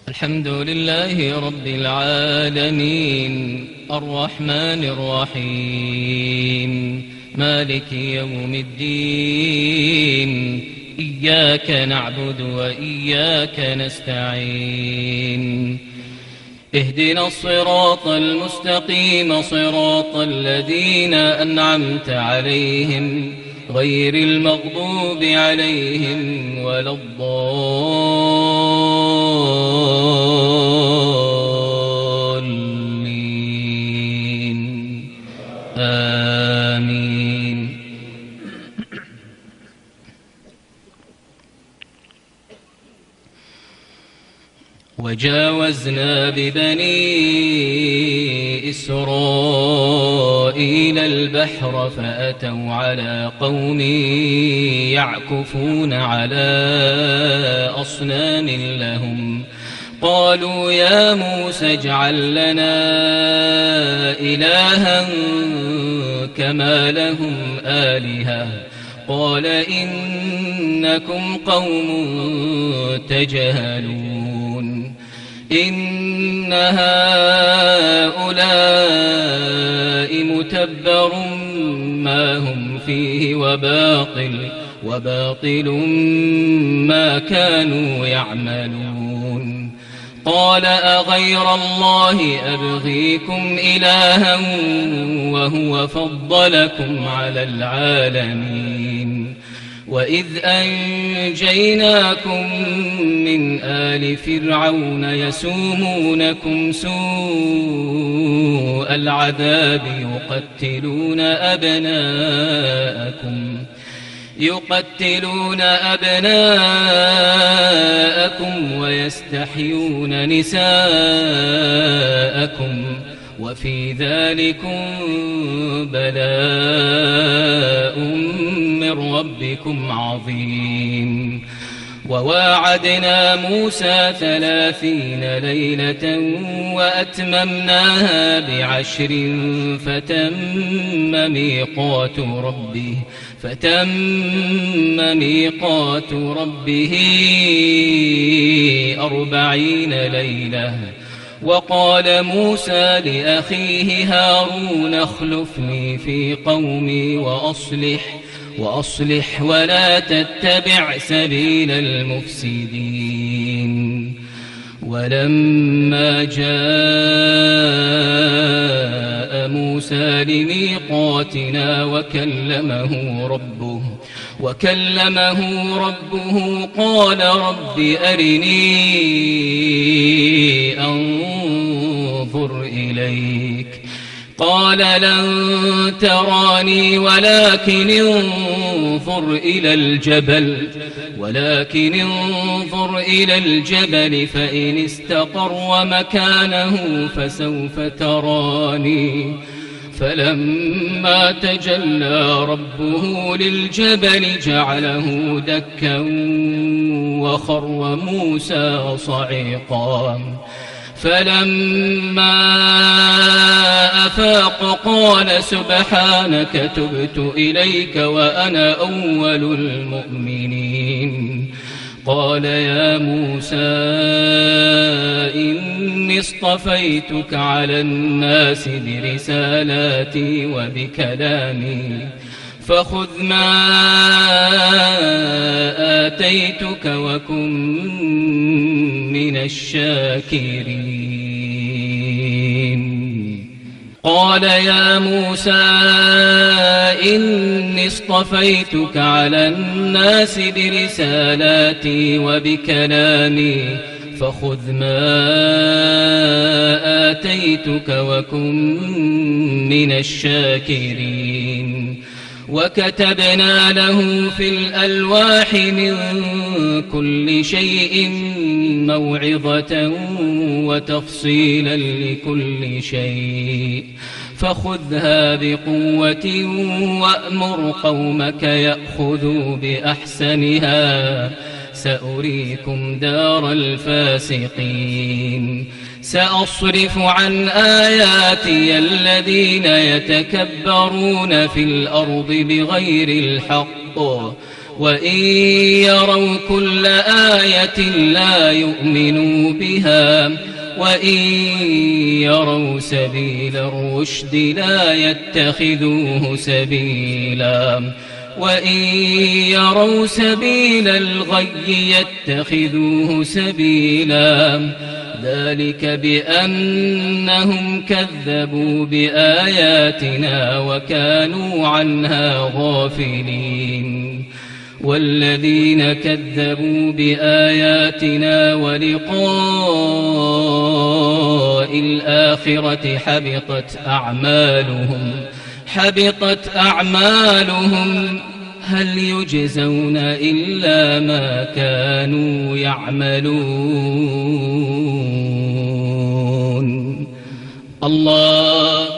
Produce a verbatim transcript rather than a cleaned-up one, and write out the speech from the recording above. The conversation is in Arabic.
الحمد لله رب العالمين الرحمن الرحيم مالك يوم الدين إياك نعبد وإياك نستعين اهدنا الصراط المستقيم صراط الذين أنعمت عليهم غير المغضوب عليهم ولا الضالين آمين. وجاوزنا ببني إسرائيل البحر فأتوا على قوم يعكفون على أصنام لهم قالوا يا موسى اجعل لنا إلها كما لهم آلهة قال إنكم قوم تجهلون إن هؤلاء متبر ما هم فيه وباطل وباطل ما كانوا يعملون قال أغير الله أبغيكم إلها وهو فضلكم على العالمين وإذ أنجيناكم من آل فرعون يسومونكم سوء العذاب يقتلون أبناءكم يقتلون أبناءكم ويستحيون نساءكم وفي ذلكم بلاء من ربكم عظيم وواعدنا موسى ثلاثين ليلة وأتممناها بعشر فتم ميقات ربه فتم ميقات ربه أربعين ليلة وقال موسى لأخيه هارون اخلفني في قومي وأصلح وأصلح ولا تتبع سبيل المفسدين ولما جاء موسى لميقاتنا وكلمه ربه وكلمه ربه قال رب أرني أنظر إليك قال لن تراني ولكن انظر إلى الجبل ولكن انظر إلى الجبل فإن استقر مكانه فسوف تراني فلما تجلى ربه للجبل جعله دكا وخر موسى صعيقا فلما أفاق قال سبحانك تبت إليك وأنا أول المؤمنين قال يا موسى إني اصطفيتك على الناس برسالاتي وبكلامي فخذ ما آتيتك وكن من الشاكرين قال يا موسى إني اصطفيتك على الناس برسالاتي وبكلامي فخذ ما آتيتك وكن من الشاكرين وكتبنا له في الألواح من كل شيء موعظة وتفصيلا لكل شيء فخذها بقوة وأمر قومك يأخذوا بأحسنها سأريكم دار الفاسقين سأصرف عن آياتي الذين يتكبرون في الأرض بغير الحق وإن يروا كل آية لا يؤمنوا بها وإن يروا سبيل الرشد لا يتخذوه سبيلا وإن يروا سبيل الغي يتخذوه سبيلا ذلك بأنهم كذبوا بآياتنا وكانوا عنها غافلين والذين كذبوا بآياتنا ولقاء الآخرة حبطت أعمالهم حبطت أعمالهم هل يجزون إلا ما كانوا يعملون. الله